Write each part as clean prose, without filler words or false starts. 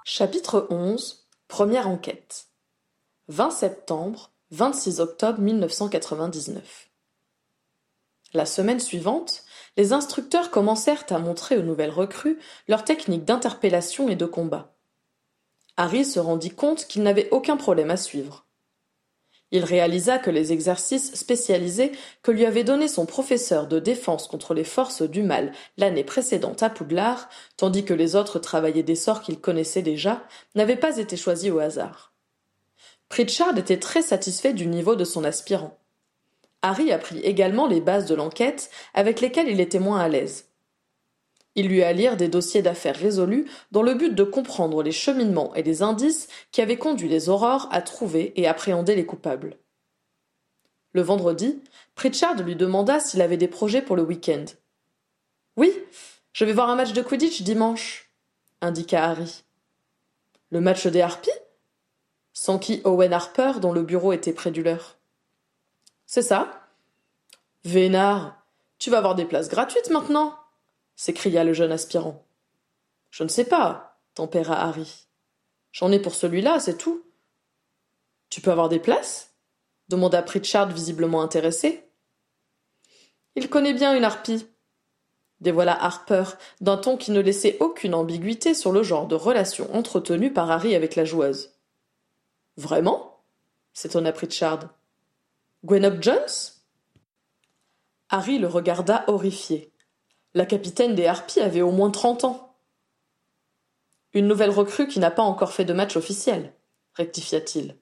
Chapitre 11. Première enquête. 20 septembre, 26 octobre 1999. La semaine suivante, les instructeurs commencèrent à montrer aux nouvelles recrues leurs techniques d'interpellation et de combat. Harry se rendit compte qu'il n'avait aucun problème à suivre. Il réalisa que les exercices spécialisés que lui avait donnés son professeur de défense contre les forces du mal l'année précédente à Poudlard, tandis que les autres travaillaient des sorts qu'il connaissait déjà, n'avaient pas été choisis au hasard. Pritchard était très satisfait du niveau de son aspirant. Harry apprit également les bases de l'enquête avec lesquelles il était moins à l'aise. Il lui à lire des dossiers d'affaires résolus dans le but de comprendre les cheminements et les indices qui avaient conduit les Aurores à trouver et appréhender les coupables. Le vendredi, Pritchard lui demanda s'il avait des projets pour le week-end. « Oui, je vais voir un match de Quidditch dimanche, » indiqua Harry. « Le match des Harpies » s'enquit Owen Harper, dont le bureau était près du leur. « C'est ça. »« Vénard, tu vas avoir des places gratuites maintenant » s'écria le jeune aspirant. « Je ne sais pas, » tempéra Harry. « J'en ai pour celui-là, c'est tout. »« Tu peux avoir des places » demanda Pritchard visiblement intéressé. « Il connaît bien une harpie » dévoila Harper d'un ton qui ne laissait aucune ambiguïté sur le genre de relation entretenue par Harry avec la joueuse. « Vraiment » s'étonna Pritchard. « Gwen Jones ?» Harry le regarda horrifié. La capitaine des Harpies avait au moins 30 ans. « Une nouvelle recrue qui n'a pas encore fait de match officiel, » rectifia-t-il.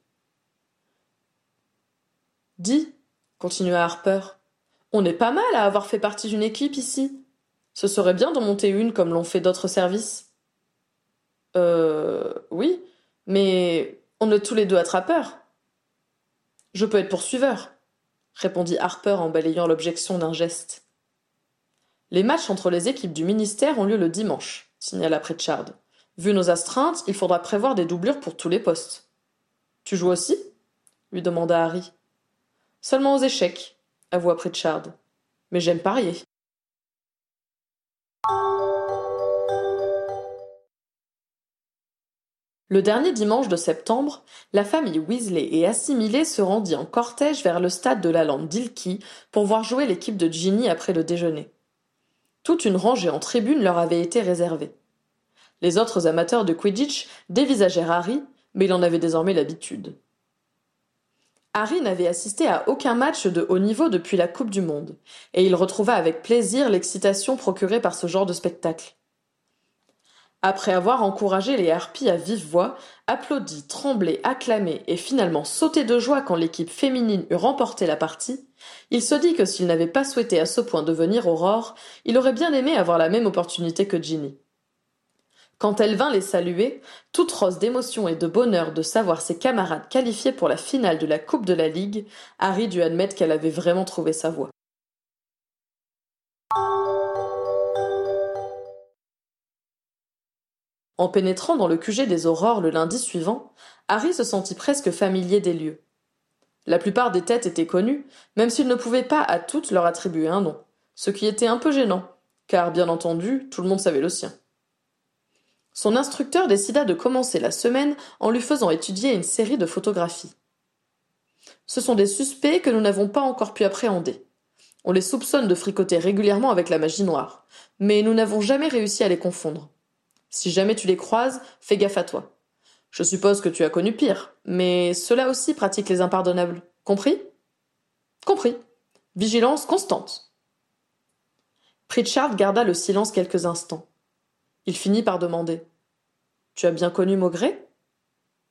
« Dis, » continua Harper, « on est pas mal à avoir fait partie d'une équipe ici. Ce serait bien d'en monter une comme l'ont fait d'autres services. » Oui, mais on est tous les deux attrapeurs. »« Je peux être poursuiveur, » répondit Harper en balayant l'objection d'un geste. « Les matchs entre les équipes du ministère ont lieu le dimanche, » signala Pritchard. « Vu nos astreintes, il faudra prévoir des doublures pour tous les postes. »« Tu joues aussi ?» lui demanda Harry. « Seulement aux échecs, » avoua Pritchard. « Mais j'aime parier. » Le dernier dimanche de septembre, la famille Weasley et assimilée se rendit en cortège vers le stade de la lande d'Ilky pour voir jouer l'équipe de Ginny après le déjeuner. Toute une rangée en tribune leur avait été réservée. Les autres amateurs de Quidditch dévisagèrent Harry, mais il en avait désormais l'habitude. Harry n'avait assisté à aucun match de haut niveau depuis la Coupe du Monde, et il retrouva avec plaisir l'excitation procurée par ce genre de spectacle. Après avoir encouragé les Harpies à vive voix, applaudi, tremblé, acclamé et finalement sauté de joie quand l'équipe féminine eut remporté la partie, il se dit que s'il n'avait pas souhaité à ce point devenir Aurore, il aurait bien aimé avoir la même opportunité que Ginny. Quand elle vint les saluer, toute rose d'émotion et de bonheur de savoir ses camarades qualifiés pour la finale de la Coupe de la Ligue, Harry dut admettre qu'elle avait vraiment trouvé sa voie. En pénétrant dans le QG des Aurores le lundi suivant, Harry se sentit presque familier des lieux. La plupart des têtes étaient connues, même s'il ne pouvait pas à toutes leur attribuer un nom, ce qui était un peu gênant, car, bien entendu, tout le monde savait le sien. Son instructeur décida de commencer la semaine en lui faisant étudier une série de photographies. Ce sont des suspects que nous n'avons pas encore pu appréhender. On les soupçonne de fricoter régulièrement avec la magie noire, mais nous n'avons jamais réussi à les confondre. Si jamais tu les croises, fais gaffe à toi. Je suppose que tu as connu pire, mais ceux-là aussi pratiquent les impardonnables. Compris ? Compris. Vigilance constante. Pritchard garda le silence quelques instants. Il finit par demander. « Tu as bien connu Maugré ?» ?»« Non, »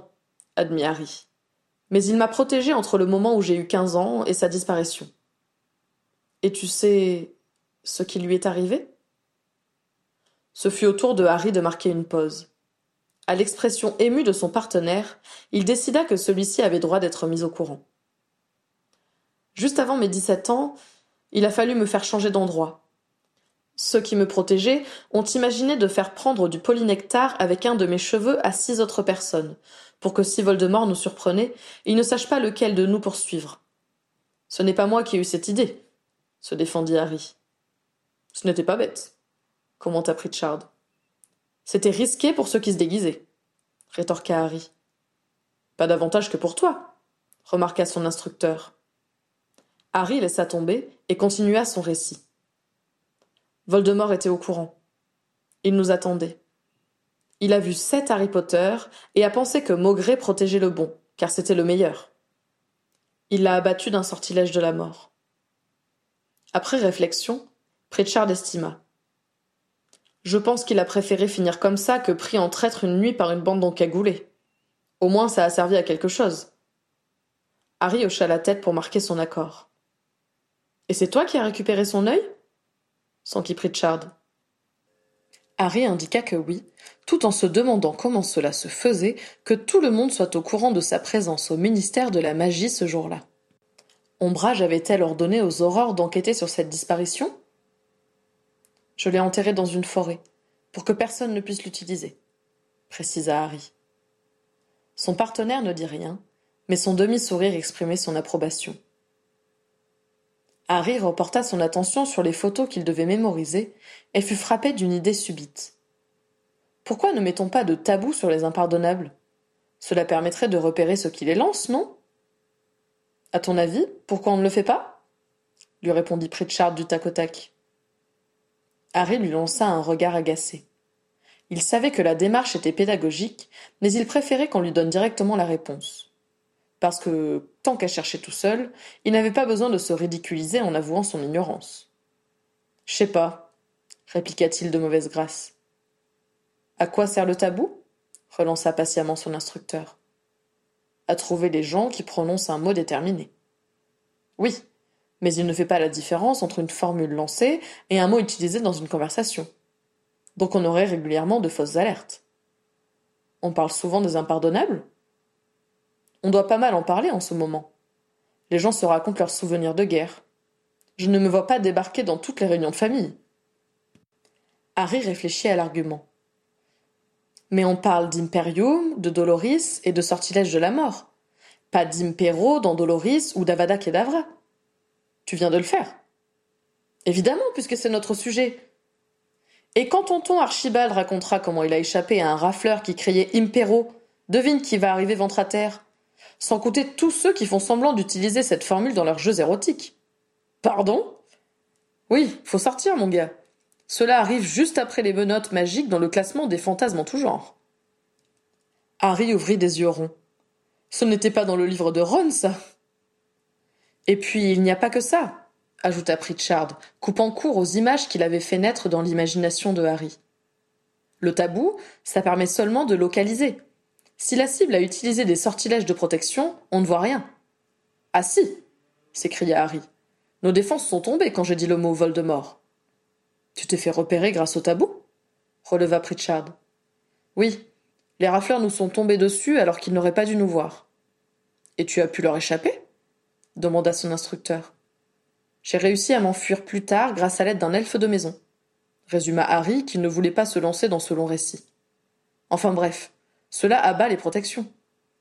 admit Harry. « Mais il m'a protégé entre le moment où j'ai eu 15 ans et sa disparition. »« Et tu sais ce qui lui est arrivé ?» Ce fut au tour de Harry de marquer une pause. À l'expression émue de son partenaire, il décida que celui-ci avait droit d'être mis au courant. « Juste avant mes 17 ans, il a fallu me faire changer d'endroit. Ceux qui me protégeaient ont imaginé de faire prendre du polynectar avec un de mes cheveux à 6 autres personnes, pour que si Voldemort nous surprenait, il ne sache pas lequel de nous poursuivre. Ce n'est pas moi qui ai eu cette idée, » se défendit Harry. « Ce n'était pas bête, » commenta Pritchard. « C'était risqué pour ceux qui se déguisaient, rétorqua Harry. Pas davantage que pour toi, remarqua son instructeur. Harry laissa tomber et continua son récit. Voldemort était au courant. Il nous attendait. Il a vu 7 Harry Potter et a pensé que Maugré protégeait le bon, car c'était le meilleur. Il l'a abattu d'un sortilège de la mort. Après réflexion, Pritchard estima. Je pense qu'il a préféré finir comme ça que pris en traître une nuit par une bande d'encagoulés. Au moins ça a servi à quelque chose. Harry hocha la tête pour marquer son accord. Et c'est toi qui as récupéré son œil ? S'enquit Pritchard. Harry indiqua que oui, tout en se demandant comment cela se faisait que tout le monde soit au courant de sa présence au ministère de la Magie ce jour-là. Ombrage avait-elle ordonné aux Aurores d'enquêter sur cette disparition ? Je l'ai enterré dans une forêt, pour que personne ne puisse l'utiliser, précisa Harry. Son partenaire ne dit rien, mais son demi-sourire exprimait son approbation. Harry reporta son attention sur les photos qu'il devait mémoriser et fut frappé d'une idée subite. Pourquoi ne mettons pas de tabou sur les impardonnables ? Cela permettrait de repérer ceux qui les lancent, non ? À ton avis, pourquoi on ne le fait pas ? Lui répondit Pritchard du tac au tac. Harry lui lança un regard agacé. Il savait que la démarche était pédagogique, mais il préférait qu'on lui donne directement la réponse. Parce que, tant qu'à chercher tout seul, il n'avait pas besoin de se ridiculiser en avouant son ignorance. « Je sais pas, » répliqua-t-il de mauvaise grâce. « À quoi sert le tabou ?» relança patiemment son instructeur. « À trouver les gens qui prononcent un mot déterminé. » Oui, mais il ne fait pas la différence entre une formule lancée et un mot utilisé dans une conversation. Donc on aurait régulièrement de fausses alertes. On parle souvent des impardonnables ? On doit pas mal en parler en ce moment. Les gens se racontent leurs souvenirs de guerre. Je ne me vois pas débarquer dans toutes les réunions de famille. Harry réfléchit à l'argument. Mais on parle d'Imperium, de Doloris et de sortilège de la mort. Pas d'Impero dans Doloris ou d'Avada Kedavra. Tu viens de le faire. Évidemment, puisque c'est notre sujet. Et quand tonton Archibald racontera comment il a échappé à un rafleur qui criait Impero, devine qui va arriver ventre à terre. Sans compter tous ceux qui font semblant d'utiliser cette formule dans leurs jeux érotiques. Pardon ? Oui, faut sortir, mon gars. Cela arrive juste après les menottes magiques dans le classement des fantasmes en tout genre. Harry ouvrit des yeux ronds. Ce n'était pas dans le livre de Ron, ça. Et puis, il n'y a pas que ça, ajouta Pritchard, coupant court aux images qu'il avait fait naître dans l'imagination de Harry. Le tabou, ça permet seulement de localiser. Si la cible a utilisé des sortilèges de protection, on ne voit rien. Ah si, s'écria Harry. Nos défenses sont tombées quand j'ai dit le mot Voldemort. Tu t'es fait repérer grâce au tabou ? Releva Pritchard. Oui, les rafleurs nous sont tombés dessus alors qu'ils n'auraient pas dû nous voir. Et tu as pu leur échapper ? Demanda son instructeur. J'ai réussi à m'enfuir plus tard grâce à l'aide d'un elfe de maison, résuma Harry qui ne voulait pas se lancer dans ce long récit. Enfin bref, cela abat les protections.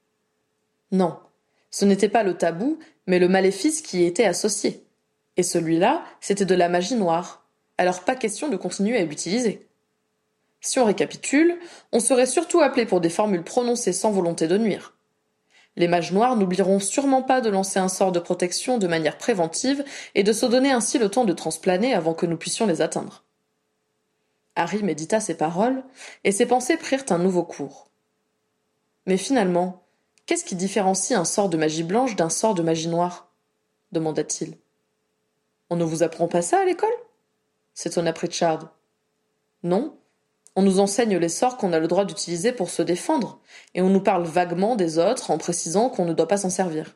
Non, ce n'était pas le tabou, mais le maléfice qui y était associé. Et celui-là, c'était de la magie noire, alors pas question de continuer à l'utiliser. Si on récapitule, on serait surtout appelé pour des formules prononcées sans volonté de nuire. Les mages noirs n'oublieront sûrement pas de lancer un sort de protection de manière préventive et de se donner ainsi le temps de transplaner avant que nous puissions les atteindre. Harry médita ces paroles, et ses pensées prirent un nouveau cours. Mais finalement, qu'est-ce qui différencie un sort de magie blanche d'un sort de magie noire ? Demanda-t-il. On ne vous apprend pas ça à l'école ? S'étonna Pritchard. Non, on nous enseigne les sorts qu'on a le droit d'utiliser pour se défendre, et on nous parle vaguement des autres en précisant qu'on ne doit pas s'en servir.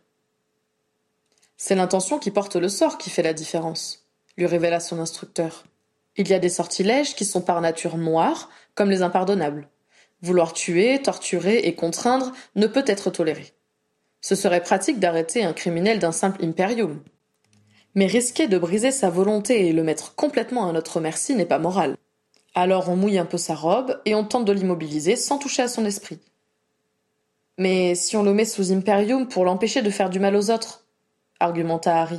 C'est l'intention qui porte le sort qui fait la différence, lui révéla son instructeur. Il y a des sortilèges qui sont par nature noirs, comme les impardonnables. Vouloir tuer, torturer et contraindre ne peut être toléré. Ce serait pratique d'arrêter un criminel d'un simple imperium. Mais risquer de briser sa volonté et le mettre complètement à notre merci n'est pas moral. Alors on mouille un peu sa robe et on tente de l'immobiliser sans toucher à son esprit. Mais si on le met sous imperium pour l'empêcher de faire du mal aux autres, argumenta Harry.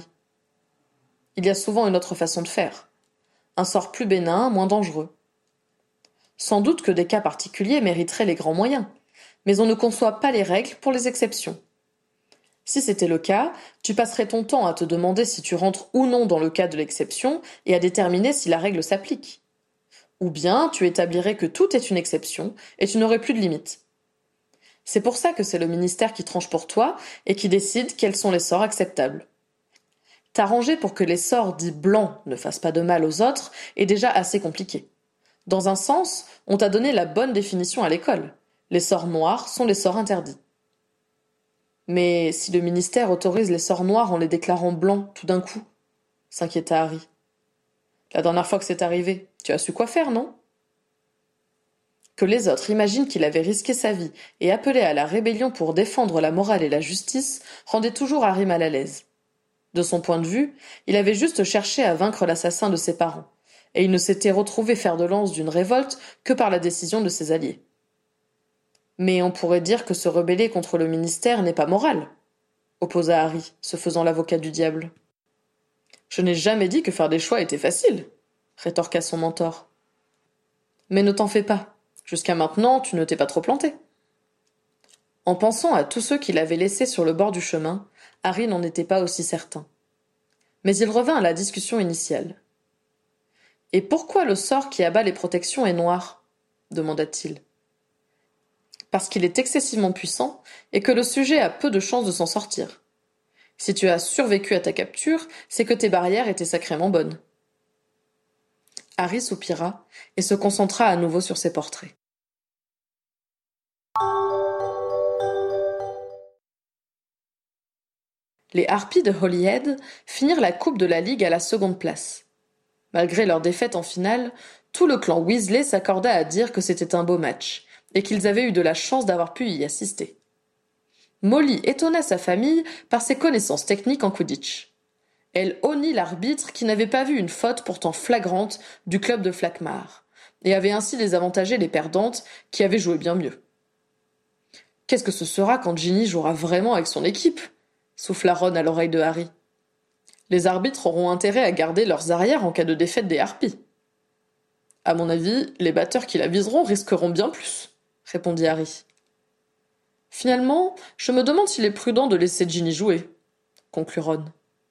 Il y a souvent une autre façon de faire. Un sort plus bénin, moins dangereux. Sans doute que des cas particuliers mériteraient les grands moyens, mais on ne conçoit pas les règles pour les exceptions. Si c'était le cas, tu passerais ton temps à te demander si tu rentres ou non dans le cas de l'exception et à déterminer si la règle s'applique. Ou bien tu établirais que tout est une exception et tu n'aurais plus de limites. C'est pour ça que c'est le ministère qui tranche pour toi et qui décide quels sont les sorts acceptables. T'arranger pour que les sorts dits blancs ne fassent pas de mal aux autres est déjà assez compliqué. Dans un sens, on t'a donné la bonne définition à l'école. Les sorts noirs sont les sorts interdits. Mais si le ministère autorise les sorts noirs en les déclarant blancs tout d'un coup, s'inquiéta Harry. La dernière fois que c'est arrivé, tu as su quoi faire, non? Que les autres imaginent qu'il avait risqué sa vie et appelé à la rébellion pour défendre la morale et la justice rendait toujours Harry mal à l'aise. De son point de vue, il avait juste cherché à vaincre l'assassin de ses parents, et il ne s'était retrouvé fer de lance d'une révolte que par la décision de ses alliés. Mais on pourrait dire que se rebeller contre le ministère n'est pas moral, opposa Harry, se faisant l'avocat du diable. Je n'ai jamais dit que faire des choix était facile, rétorqua son mentor. Mais ne t'en fais pas. Jusqu'à maintenant, tu ne t'es pas trop planté. En pensant à tous ceux qu'il avait laissés sur le bord du chemin, Harry n'en était pas aussi certain. Mais il revint à la discussion initiale. « Et pourquoi le sort qui abat les protections est noir ?» demanda-t-il. « Parce qu'il est excessivement puissant et que le sujet a peu de chances de s'en sortir. Si tu as survécu à ta capture, c'est que tes barrières étaient sacrément bonnes. » Harry soupira et se concentra à nouveau sur ses portraits. Les Harpies de Holyhead finirent la Coupe de la Ligue à la seconde place. Malgré leur défaite en finale, tout le clan Weasley s'accorda à dire que c'était un beau match, et qu'ils avaient eu de la chance d'avoir pu y assister. Molly étonna sa famille par ses connaissances techniques en Quidditch. Elle honnit l'arbitre qui n'avait pas vu une faute pourtant flagrante du club de Flackmar, et avait ainsi désavantagé les perdantes qui avaient joué bien mieux. « Qu'est-ce que ce sera quand Ginny jouera vraiment avec son équipe ?» souffla Ron à l'oreille de Harry. « Les arbitres auront intérêt à garder leurs arrières en cas de défaite des Harpies. »« À mon avis, les batteurs qui la viseront risqueront bien plus, » répondit Harry. « Finalement, je me demande s'il est prudent de laisser Ginny jouer, » conclut Ron.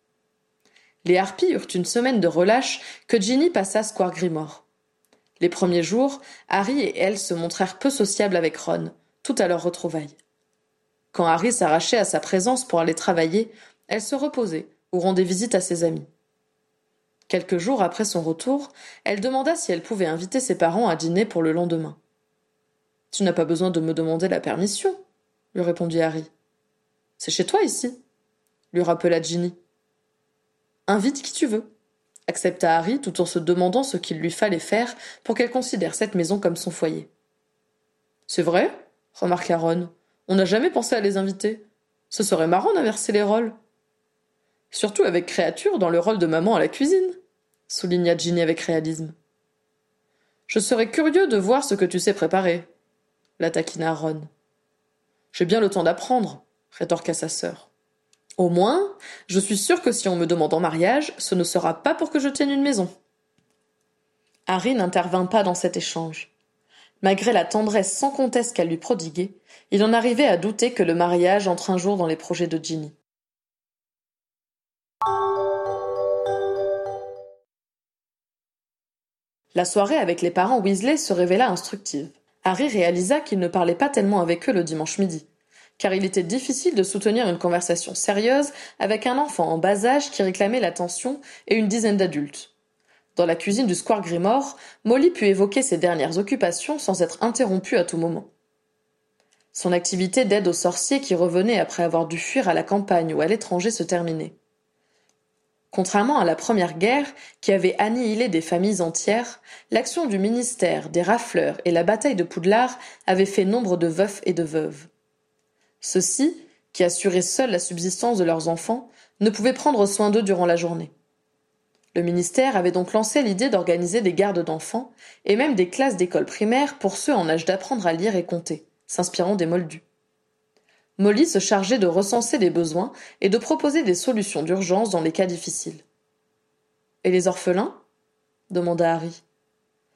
Les Harpies eurent une semaine de relâche que Ginny passa Square Grimore. Les premiers jours, Harry et elle se montrèrent peu sociables avec Ron, tout à leur retrouvaille. Quand Harry s'arrachait à sa présence pour aller travailler, elle se reposait ou rendait visite à ses amis. Quelques jours après son retour, elle demanda si elle pouvait inviter ses parents à dîner pour le lendemain. « Tu n'as pas besoin de me demander la permission, » lui répondit Harry. « C'est chez toi ici, » lui rappela Ginny. « Invite qui tu veux, » accepta Harry tout en se demandant ce qu'il lui fallait faire pour qu'elle considère cette maison comme son foyer. « C'est vrai ?» remarqua Ron. « On n'a jamais pensé à les inviter. Ce serait marrant d'inverser les rôles. »« Surtout avec Créature dans le rôle de maman à la cuisine, » souligna Ginny avec réalisme. « Je serais curieux de voir ce que tu sais préparer, » la taquina Ron. « J'ai bien le temps d'apprendre, » rétorqua sa sœur. « Au moins, je suis sûre que si on me demande en mariage, ce ne sera pas pour que je tienne une maison. » Harry n'intervint pas dans cet échange. Malgré la tendresse sans conteste qu'elle lui prodiguait, il en arrivait à douter que le mariage entre un jour dans les projets de Ginny. La soirée avec les parents Weasley se révéla instructive. Harry réalisa qu'il ne parlait pas tellement avec eux le dimanche midi, car il était difficile de soutenir une conversation sérieuse avec un enfant en bas âge qui réclamait l'attention et une dizaine d'adultes. Dans la cuisine du Square Grimore, Molly put évoquer ses dernières occupations sans être interrompue à tout moment. Son activité d'aide aux sorciers qui revenaient après avoir dû fuir à la campagne ou à l'étranger se terminait. Contrairement à la Première Guerre, qui avait annihilé des familles entières, l'action du ministère, des rafleurs et la bataille de Poudlard avaient fait nombre de veufs et de veuves. Ceux-ci, qui assuraient seuls la subsistance de leurs enfants, ne pouvaient prendre soin d'eux durant la journée. Le ministère avait donc lancé l'idée d'organiser des gardes d'enfants et même des classes d'école primaire pour ceux en âge d'apprendre à lire et compter, s'inspirant des Moldus. Molly se chargeait de recenser les besoins et de proposer des solutions d'urgence dans les cas difficiles. « Et les orphelins ?» demanda Harry. «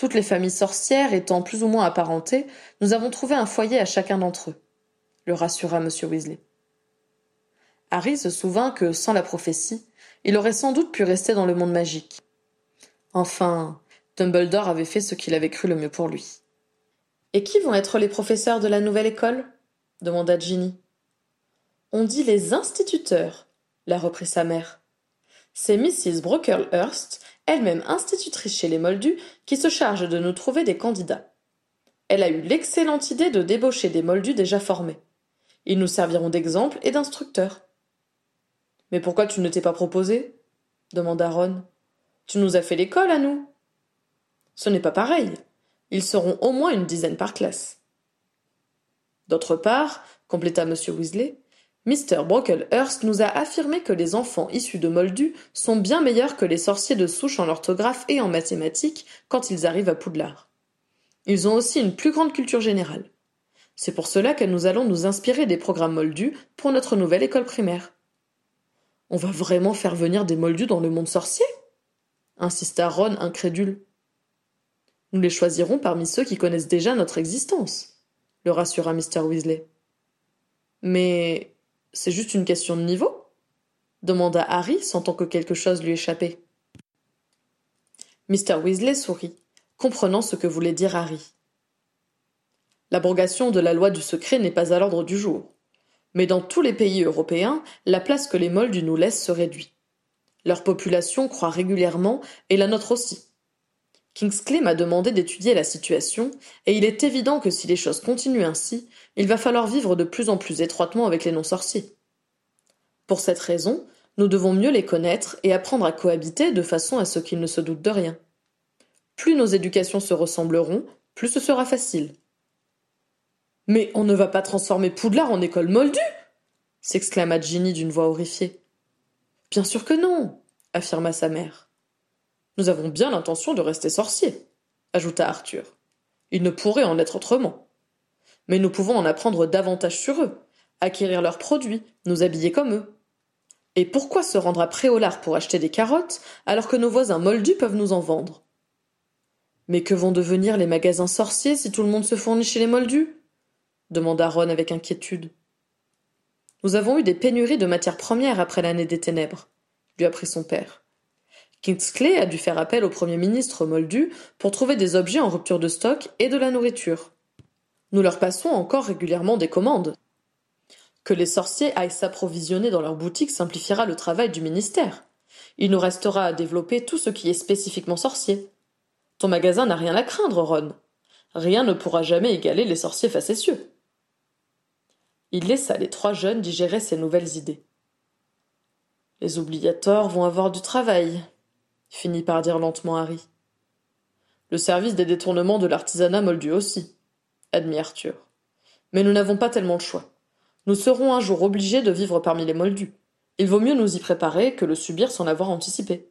Toutes les familles sorcières étant plus ou moins apparentées, nous avons trouvé un foyer à chacun d'entre eux, le rassura M. Weasley. Harry se souvint que, sans la prophétie, il aurait sans doute pu rester dans le monde magique. Enfin, Dumbledore avait fait ce qu'il avait cru le mieux pour lui. « Et qui vont être les professeurs de la nouvelle école » demanda Ginny. « On dit les instituteurs » la reprit sa mère. « C'est Mrs. Brocklehurst, elle-même institutrice chez les Moldus, qui se charge de nous trouver des candidats. Elle a eu l'excellente idée de débaucher des Moldus déjà formés. Ils nous serviront d'exemple et d'instructeurs. »« Mais pourquoi tu ne t'es pas proposé » demanda Ron. « Tu nous as fait l'école, à nous. »« Ce n'est pas pareil. Ils seront au moins une dizaine par classe. » D'autre part, compléta M. Weasley, Mr. Brocklehurst nous a affirmé que les enfants issus de Moldus sont bien meilleurs que les sorciers de souche en orthographe et en mathématiques quand ils arrivent à Poudlard. Ils ont aussi une plus grande culture générale. C'est pour cela que nous allons nous inspirer des programmes Moldus pour notre nouvelle école primaire. « On va vraiment faire venir des Moldus dans le monde sorcier ?» insista Ron incrédule. « Nous les choisirons parmi ceux qui connaissent déjà notre existence, » le rassura Mr. Weasley. « Mais c'est juste une question de niveau ?» demanda Harry, sentant que quelque chose lui échappait. Mr. Weasley sourit, comprenant ce que voulait dire Harry. L'abrogation de la loi du secret n'est pas à l'ordre du jour. Mais dans tous les pays européens, la place que les Moldus nous laissent se réduit. Leur population croît régulièrement, et la nôtre aussi. Kingsley m'a demandé d'étudier la situation, et il est évident que si les choses continuent ainsi, il va falloir vivre de plus en plus étroitement avec les non-sorciers. Pour cette raison, nous devons mieux les connaître et apprendre à cohabiter de façon à ce qu'ils ne se doutent de rien. Plus nos éducations se ressembleront, plus ce sera facile. « Mais on ne va pas transformer Poudlard en école moldue !» s'exclama Ginny d'une voix horrifiée. « Bien sûr que non !» affirma sa mère. « Nous avons bien l'intention de rester sorciers !» ajouta Arthur. « Il ne pourrait en être autrement. Mais nous pouvons en apprendre davantage sur eux, acquérir leurs produits, nous habiller comme eux. Et pourquoi se rendre à Préolard pour acheter des carottes, alors que nos voisins moldus peuvent nous en vendre ? Mais que vont devenir les magasins sorciers si tout le monde se fournit chez les moldus ? demanda Ron avec inquiétude. Nous avons eu des pénuries de matières premières après l'année des ténèbres, lui apprit son père. Kingsley a dû faire appel au Premier ministre moldu pour trouver des objets en rupture de stock et de la nourriture. Nous leur passons encore régulièrement des commandes. Que les sorciers aillent s'approvisionner dans leurs boutiques simplifiera le travail du ministère. Il nous restera à développer tout ce qui est spécifiquement sorcier. Ton magasin n'a rien à craindre, Ron. Rien ne pourra jamais égaler les sorciers facétieux. Il laissa les 3 jeunes digérer ces nouvelles idées. Les oubliateurs vont avoir du travail, finit par dire lentement Harry. Le service des détournements de l'artisanat moldu aussi, admit Arthur. Mais nous n'avons pas tellement le choix. Nous serons un jour obligés de vivre parmi les moldus. Il vaut mieux nous y préparer que le subir sans l'avoir anticipé.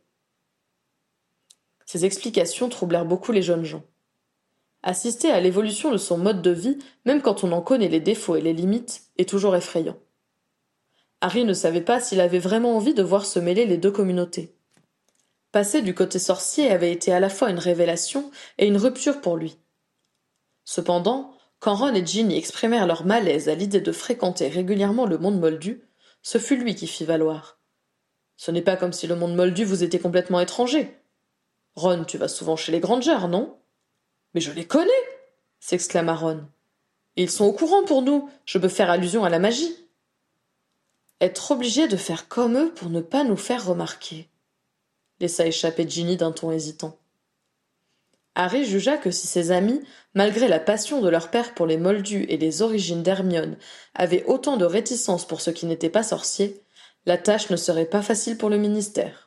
Ces explications troublèrent beaucoup les jeunes gens. Assister à l'évolution de son mode de vie, même quand on en connaît les défauts et les limites, est toujours effrayant. Harry ne savait pas s'il avait vraiment envie de voir se mêler les 2 communautés. Passer du côté sorcier avait été à la fois une révélation et une rupture pour lui. Cependant, quand Ron et Ginny exprimèrent leur malaise à l'idée de fréquenter régulièrement le monde moldu, ce fut lui qui fit valoir. « Ce n'est pas comme si le monde moldu vous était complètement étranger. Ron, tu vas souvent chez les Grangers, non ? » « Mais je les connais !» s'exclama Ron. « Et ils sont au courant pour nous, je peux faire allusion à la magie. » Être obligé de faire comme eux pour ne pas nous faire remarquer, laissa échapper Ginny d'un ton hésitant. Harry jugea que si ses amis, malgré la passion de leur père pour les moldus et les origines d'Hermione, avaient autant de réticence pour ceux qui n'étaient pas sorciers, la tâche ne serait pas facile pour le ministère.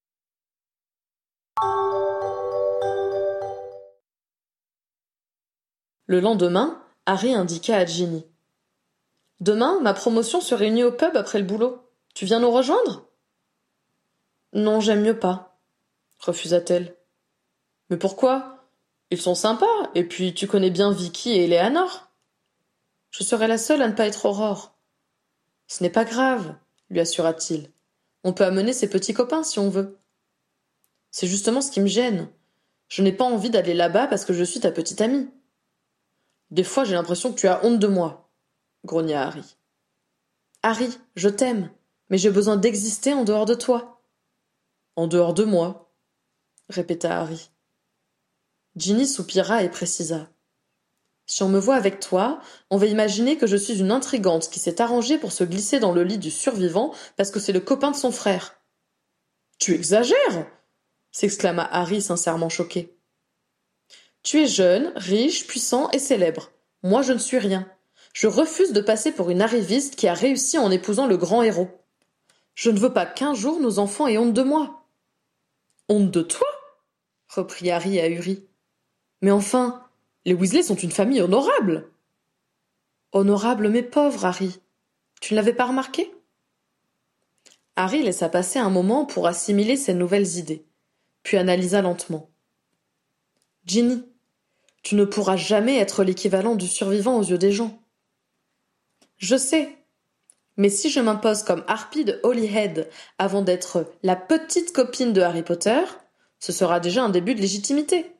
Le lendemain, Harry indiqua à Ginny. « Demain, ma promotion se réunit au pub après le boulot. Tu viens nous rejoindre ?»« Non, j'aime mieux pas, » refusa-t-elle. « Mais pourquoi ? Ils sont sympas, et puis tu connais bien Vicky et Eleanor. »« Je serai la seule à ne pas être Aurore. »« Ce n'est pas grave, » lui assura-t-il. « On peut amener ses petits copains si on veut. »« C'est justement ce qui me gêne. Je n'ai pas envie d'aller là-bas parce que je suis ta petite amie. Des fois, j'ai l'impression que tu as honte de moi, grogna Harry. Harry, je t'aime, mais j'ai besoin d'exister en dehors de toi. En dehors de moi, répéta Harry. Ginny soupira et précisa. Si on me voit avec toi, on va imaginer que je suis une intrigante qui s'est arrangée pour se glisser dans le lit du survivant parce que c'est le copain de son frère. Tu exagères, s'exclama Harry sincèrement choqué. Tu es jeune, riche, puissant et célèbre. Moi, je ne suis rien. Je refuse de passer pour une arriviste qui a réussi en épousant le grand héros. Je ne veux pas qu'un jour nos enfants aient honte de moi. Honte de toi? Reprit Harry ahuri. Mais enfin, les Weasley sont une famille honorable. Honorable mais pauvre, Harry. Tu ne l'avais pas remarqué? Harry laissa passer un moment pour assimiler ces nouvelles idées, puis analysa lentement. Ginny, tu ne pourras jamais être l'équivalent du survivant aux yeux des gens. Je sais, mais si je m'impose comme harpie de Holyhead avant d'être la petite copine de Harry Potter, ce sera déjà un début de légitimité.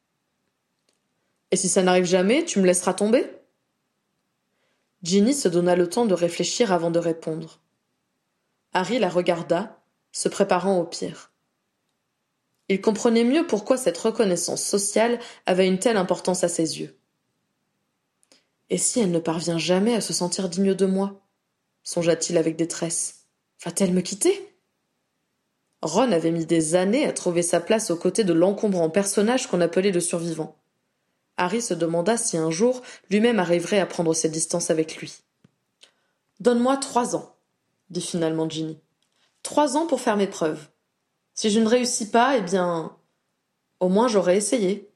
Et si ça n'arrive jamais, tu me laisseras tomber? Ginny se donna le temps de réfléchir avant de répondre. Harry la regarda, se préparant au pire. Il comprenait mieux pourquoi cette reconnaissance sociale avait une telle importance à ses yeux. Et si elle ne parvient jamais à se sentir digne de moi? Songea-t-il avec détresse. Va-t-elle me quitter? Ron avait mis des années à trouver sa place aux côtés de l'encombrant personnage qu'on appelait le survivant. Harry se demanda si un jour lui-même arriverait à prendre ses distances avec lui. « Donne-moi 3 ans, dit finalement Ginny. 3 ans pour faire mes preuves. Si je ne réussis pas, eh bien, au moins j'aurai essayé.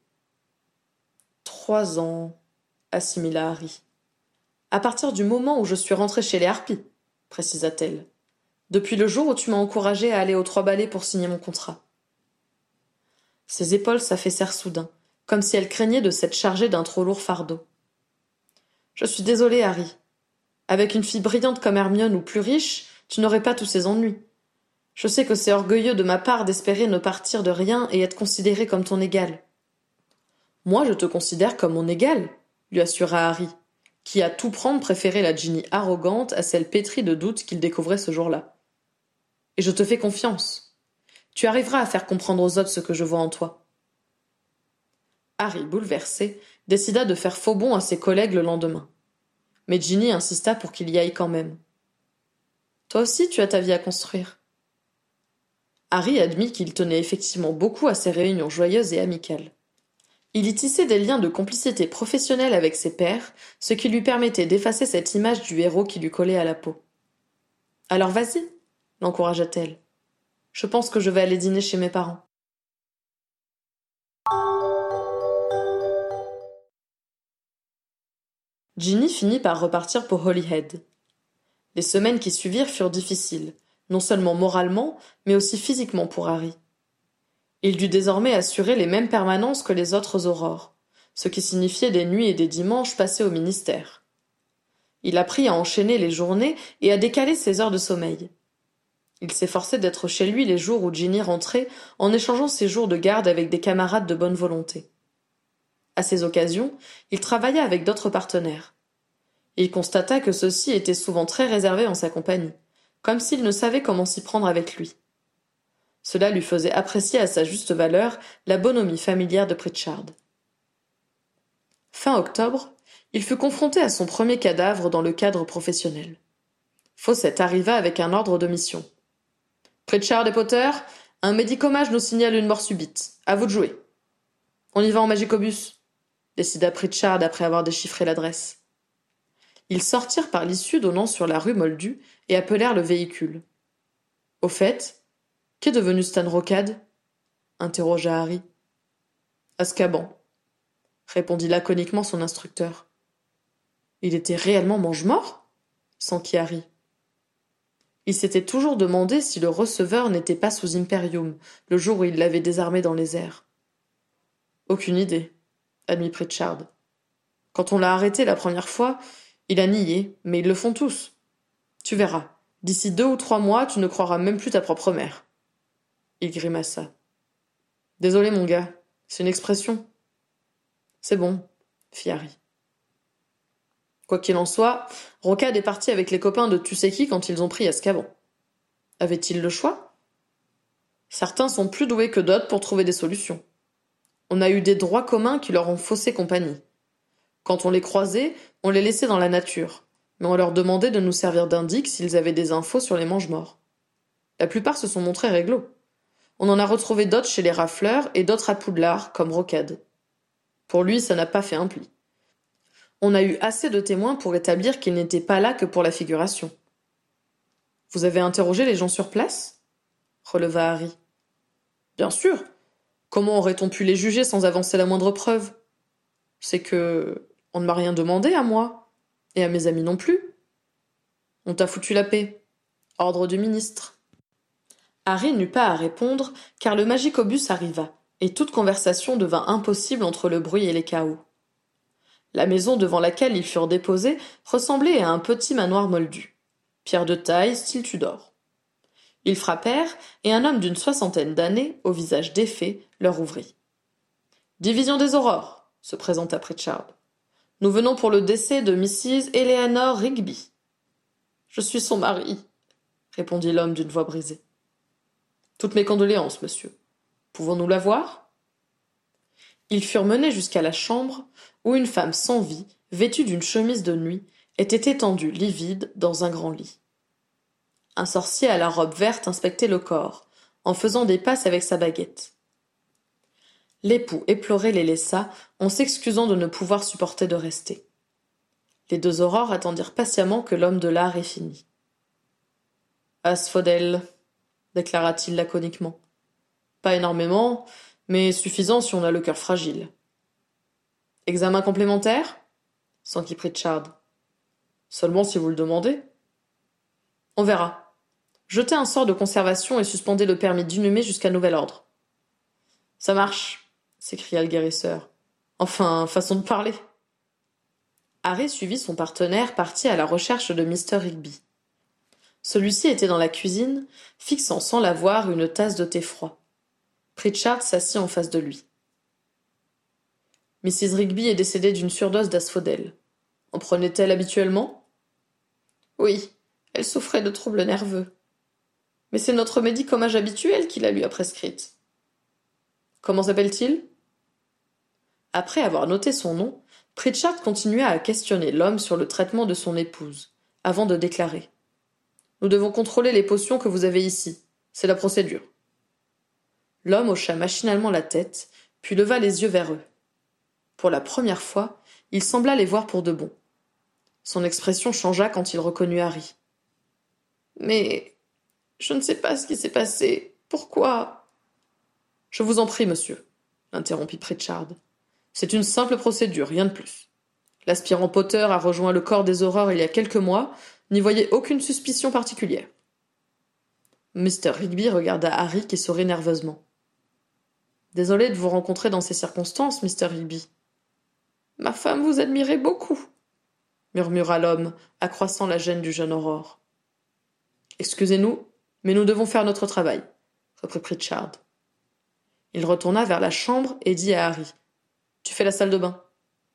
3 ans, assimila Harry. À partir du moment où je suis rentrée chez les Harpies, précisa-t-elle. Depuis le jour où tu m'as encouragée à aller aux 3 ballets pour signer mon contrat. Ses épaules s'affaissèrent soudain, comme si elle craignait de s'être chargée d'un trop lourd fardeau. Je suis désolée, Harry. Avec une fille brillante comme Hermione ou plus riche, tu n'aurais pas tous ces ennuis. Je sais que c'est orgueilleux de ma part d'espérer ne partir de rien et être considéré comme ton égal. Moi, je te considère comme mon égal, lui assura Harry, qui à tout prendre préférait la Ginny arrogante à celle pétrie de doutes qu'il découvrait ce jour-là. Et je te fais confiance. Tu arriveras à faire comprendre aux autres ce que je vois en toi. Harry, bouleversé, décida de faire faux bond à ses collègues le lendemain. Mais Ginny insista pour qu'il y aille quand même. Toi aussi, tu as ta vie à construire. Harry admit qu'il tenait effectivement beaucoup à ces réunions joyeuses et amicales. Il y tissait des liens de complicité professionnelle avec ses pairs, ce qui lui permettait d'effacer cette image du héros qui lui collait à la peau. « Alors vas-y » l'encouragea-t-elle. « Je pense que je vais aller dîner chez mes parents. » Ginny finit par repartir pour Holyhead. Les semaines qui suivirent furent difficiles, non seulement moralement, mais aussi physiquement pour Harry. Il dut désormais assurer les mêmes permanences que les autres aurores, ce qui signifiait des nuits et des dimanches passés au ministère. Il apprit à enchaîner les journées et à décaler ses heures de sommeil. Il s'efforçait d'être chez lui les jours où Ginny rentrait en échangeant ses jours de garde avec des camarades de bonne volonté. À ces occasions, il travailla avec d'autres partenaires. Il constata que ceux-ci étaient souvent très réservés en sa compagnie, comme s'ils ne savaient comment s'y prendre avec lui. Cela lui faisait apprécier à sa juste valeur la bonhomie familière de Pritchard. Fin octobre, il fut confronté à son premier cadavre dans le cadre professionnel. Fawcett arriva avec un ordre de mission. « Pritchard et Potter, un médicomage nous signale une mort subite. À vous de jouer. »« On y va en magicobus » décida Pritchard après avoir déchiffré l'adresse. Ils sortirent par l'issue donnant sur la rue Moldu et appelèrent le véhicule. Au fait, qu'est devenu Stan Rocade? Interrogea Harry. Azkaban, répondit laconiquement son instructeur. Il était réellement mange-mort? S'enquit Harry. Il s'était toujours demandé si le receveur n'était pas sous Imperium, le jour où il l'avait désarmé dans les airs. Aucune idée, admit Pritchard. Quand on l'a arrêté la première fois, il a nié, mais ils le font tous. Tu verras, d'ici 2 ou 3 mois, tu ne croiras même plus ta propre mère. Il grimaça. Désolé, mon gars, C'est une expression. C'est bon, fit Harry. Quoi qu'il en soit, Rocade est parti avec les copains de tu sais qui quand ils ont pris Azkaban. Avait-il le choix? Certains sont plus doués que d'autres pour trouver des solutions. On a eu des droits communs qui leur ont faussé compagnie. Quand on les croisait, on les laissait dans la nature, mais on leur demandait de nous servir d'indices s'ils avaient des infos sur les mange-morts. La plupart se sont montrés réglo. On en a retrouvé d'autres chez les rafleurs et d'autres à Poudlard, comme Rocade. Pour lui, ça n'a pas fait un pli. On a eu assez de témoins pour établir qu'il n'était pas là que pour la figuration. Vous avez interrogé les gens sur place? Releva Harry. Bien sûr. Comment aurait-on pu les juger sans avancer la moindre preuve? C'est que on ne m'a rien demandé à moi, et à mes amis non plus. On t'a foutu la paix. Ordre du ministre. Harry n'eut pas à répondre, car le magicobus arriva, et toute conversation devint impossible entre le bruit et les cahots. La maison devant laquelle ils furent déposés ressemblait à un petit manoir moldu. Pierre de taille, style Tudor. Ils frappèrent, et un homme d'une 60aine d'années, au visage défait, leur ouvrit. Division des Aurores, se présenta Pritchard. Nous venons pour le décès de Mrs. Eleanor Rigby. Je suis son mari, répondit l'homme d'une voix brisée. Toutes mes condoléances, monsieur. Pouvons-nous la voir? Ils furent menés jusqu'à la chambre, où une femme sans vie, vêtue d'une chemise de nuit, était étendue livide dans un grand lit. Un sorcier à la robe verte inspectait le corps, en faisant des passes avec sa baguette. L'époux éploré les laissa, en s'excusant de ne pouvoir supporter de rester. Les deux aurores attendirent patiemment que l'homme de l'art ait fini. « Asphodèle, déclara-t-il laconiquement. « Pas énormément, mais suffisant si on a le cœur fragile. »« Examen complémentaire ?» s'enquit Pritchard. « Seulement si vous le demandez. »« On verra. Jetez un sort de conservation et suspendez le permis d'inhumer jusqu'à nouvel ordre. »« Ça marche !» s'écria le guérisseur. « Enfin, façon de parler !» Harry suivit son partenaire parti à la recherche de Mr. Rigby. Celui-ci était dans la cuisine, fixant sans la voir une tasse de thé froid. Pritchard s'assit en face de lui. « Mrs. Rigby est décédée d'une surdose d'asphodèle. En prenait-elle habituellement ? » ?»« Oui, elle souffrait de troubles nerveux. Mais c'est notre médicament habituel qui la lui a prescrite. »« Comment s'appelle-t-il » Après avoir noté son nom, Pritchard continua à questionner l'homme sur le traitement de son épouse, avant de déclarer. « Nous devons contrôler les potions que vous avez ici. C'est la procédure. » L'homme hocha machinalement la tête, puis leva les yeux vers eux. Pour la première fois, il sembla les voir pour de bon. Son expression changea quand il reconnut Harry. « Mais je ne sais pas ce qui s'est passé. Pourquoi ?»« Je vous en prie, monsieur, » interrompit Pritchard. « C'est une simple procédure, rien de plus. L'aspirant Potter a rejoint le corps des Aurores il y a quelques mois. N'y voyez aucune suspicion particulière. » Mr. Rigby regarda Harry qui sourit nerveusement. « Désolé de vous rencontrer dans ces circonstances, Mr. Rigby. »« Ma femme vous admirait beaucoup, » murmura l'homme, accroissant la gêne du jeune Aurore. « Excusez-nous, mais nous devons faire notre travail, » reprit Pritchard. Il retourna vers la chambre et dit à Harry. « Tu fais la salle de bain. »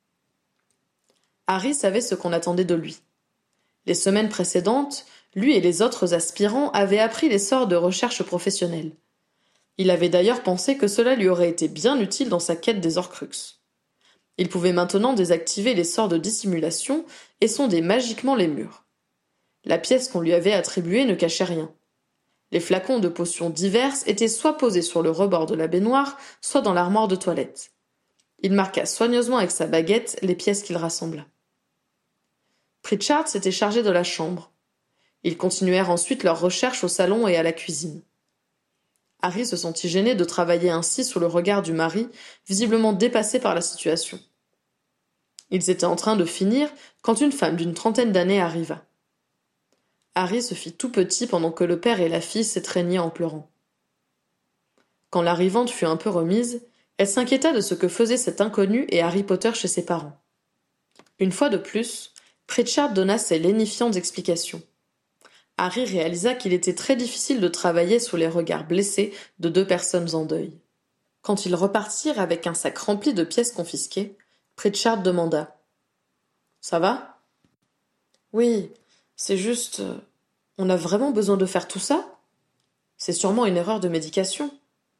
Harry savait ce qu'on attendait de lui. Les semaines précédentes, lui et les autres aspirants avaient appris les sorts de recherche professionnelle. Il avait d'ailleurs pensé que cela lui aurait été bien utile dans sa quête des Horcruxes. Il pouvait maintenant désactiver les sorts de dissimulation et sonder magiquement les murs. La pièce qu'on lui avait attribuée ne cachait rien. Les flacons de potions diverses étaient soit posés sur le rebord de la baignoire, soit dans l'armoire de toilette. Il marqua soigneusement avec sa baguette les pièces qu'il rassembla. Pritchard s'était chargé de la chambre. Ils continuèrent ensuite leurs recherches au salon et à la cuisine. Harry se sentit gêné de travailler ainsi sous le regard du mari, visiblement dépassé par la situation. Ils étaient en train de finir quand une femme d'une 30aine d'années arriva. Harry se fit tout petit pendant que le père et la fille s'étreignaient en pleurant. Quand l'arrivante fut un peu remise, elle s'inquiéta de ce que faisait cet inconnu et Harry Potter chez ses parents. Une fois de plus, Pritchard donna ses lénifiantes explications. Harry réalisa qu'il était très difficile de travailler sous les regards blessés de deux personnes en deuil. Quand ils repartirent avec un sac rempli de pièces confisquées, Pritchard demanda: Ça va? Oui, c'est juste. On a vraiment besoin de faire tout ça? C'est sûrement une erreur de médication.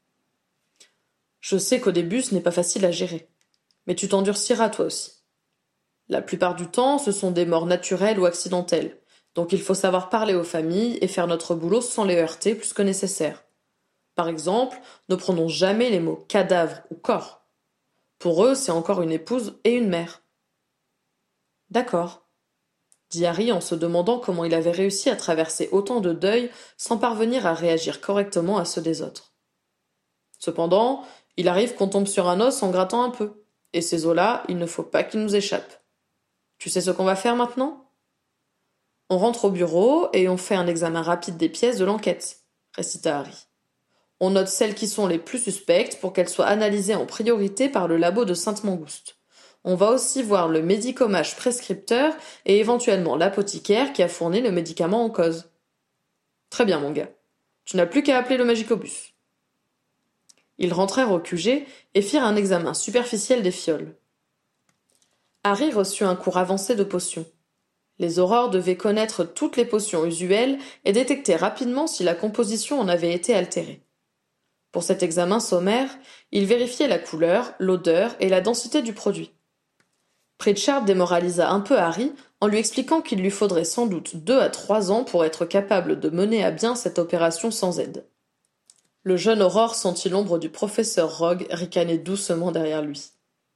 Je sais qu'au début ce n'est pas facile à gérer, mais tu t'endurciras toi aussi. La plupart du temps, ce sont des morts naturelles ou accidentelles, donc il faut savoir parler aux familles et faire notre boulot sans les heurter plus que nécessaire. Par exemple, ne prononce jamais les mots cadavre ou corps. Pour eux, c'est encore une épouse et une mère. D'accord, dit Harry en se demandant comment il avait réussi à traverser autant de deuils sans parvenir à réagir correctement à ceux des autres. Cependant, il arrive qu'on tombe sur un os en grattant un peu, et ces os-là, il ne faut pas qu'ils nous échappent. Tu sais ce qu'on va faire maintenant? On rentre au bureau et on fait un examen rapide des pièces de l'enquête, récita Harry. On note celles qui sont les plus suspectes pour qu'elles soient analysées en priorité par le labo de Sainte-Mangouste. On va aussi voir le médicomage prescripteur et éventuellement l'apothicaire qui a fourni le médicament en cause. Très bien, mon gars. Tu n'as plus qu'à appeler le magicobus. Ils rentrèrent au QG et firent un examen superficiel des fioles. Harry reçut un cours avancé de potions. Les aurores devaient connaître toutes les potions usuelles et détecter rapidement si la composition en avait été altérée. Pour cet examen sommaire, il vérifiait la couleur, l'odeur et la densité du produit. Pritchard démoralisa un peu Harry en lui expliquant qu'il lui faudrait sans doute 2 à 3 ans pour être capable de mener à bien cette opération sans aide. Le jeune Aurore sentit l'ombre du professeur Rogue ricaner doucement derrière lui.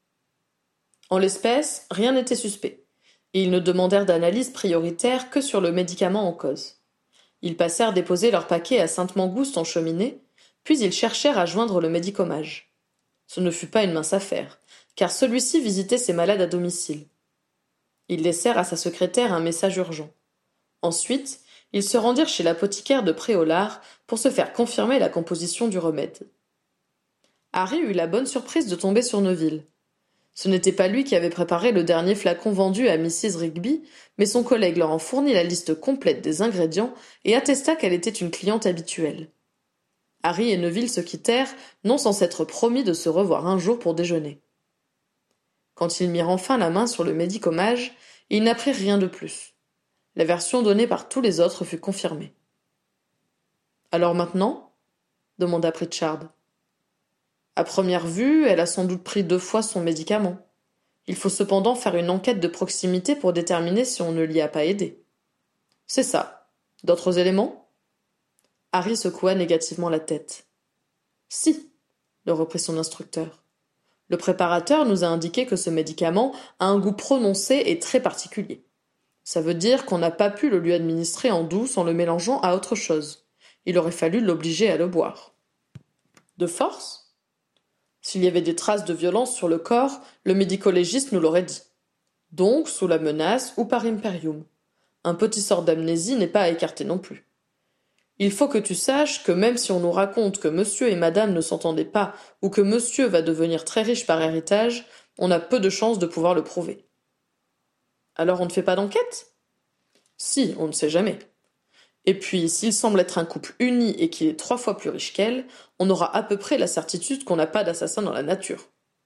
En l'espèce, rien n'était suspect, et ils ne demandèrent d'analyse prioritaire que sur le médicament en cause. Ils passèrent déposer leur paquet à Sainte-Mangouste en cheminée, puis ils cherchèrent à joindre le médicomage. Ce ne fut pas une mince affaire, car celui-ci visitait ses malades à domicile. Ils laissèrent à sa secrétaire un message urgent. Ensuite, ils se rendirent chez l'apothicaire de Préolard pour se faire confirmer la composition du remède. Harry eut la bonne surprise de tomber sur Neville. Ce n'était pas lui qui avait préparé le dernier flacon vendu à Mrs. Rigby, mais son collègue leur en fournit la liste complète des ingrédients et attesta qu'elle était une cliente habituelle. Harry et Neville se quittèrent, non sans s'être promis de se revoir un jour pour déjeuner. Quand ils mirent enfin la main sur le médicomage, ils n'apprirent rien de plus. La version donnée par tous les autres fut confirmée. Alors maintenant? Demanda Pritchard. À première vue, elle a sans doute pris 2 fois son médicament. Il faut cependant faire une enquête de proximité pour déterminer si on ne l'y a pas aidé. C'est ça. D'autres éléments? Harry secoua négativement la tête. Si, le reprit son instructeur. Le préparateur nous a indiqué que ce médicament a un goût prononcé et très particulier. Ça veut dire qu'on n'a pas pu le lui administrer en douce en le mélangeant à autre chose. Il aurait fallu l'obliger à le boire. De force? S'il y avait des traces de violence sur le corps, le médico-légiste nous l'aurait dit. Donc, sous la menace ou par imperium. Un petit sort d'amnésie n'est pas à écarter non plus. Il faut que tu saches que même si on nous raconte que monsieur et madame ne s'entendaient pas ou que monsieur va devenir très riche par héritage, on a peu de chances de pouvoir le prouver. Alors on ne fait pas d'enquête? Si, on ne sait jamais. Et puis, s'il semble être un couple uni et qu'il est 3 fois plus riche qu'elle, on aura à peu près la certitude qu'on n'a pas d'assassin dans la nature.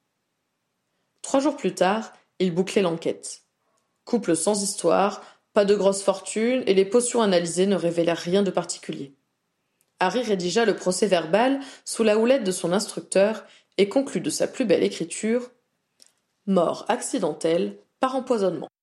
3 jours plus tard, ils bouclaient l'enquête. Couple sans histoire, pas de grosse fortune et les potions analysées ne révélèrent rien de particulier. Harry rédigea le procès-verbal sous la houlette de son instructeur et conclut de sa plus belle écriture: Mort accidentelle par empoisonnement.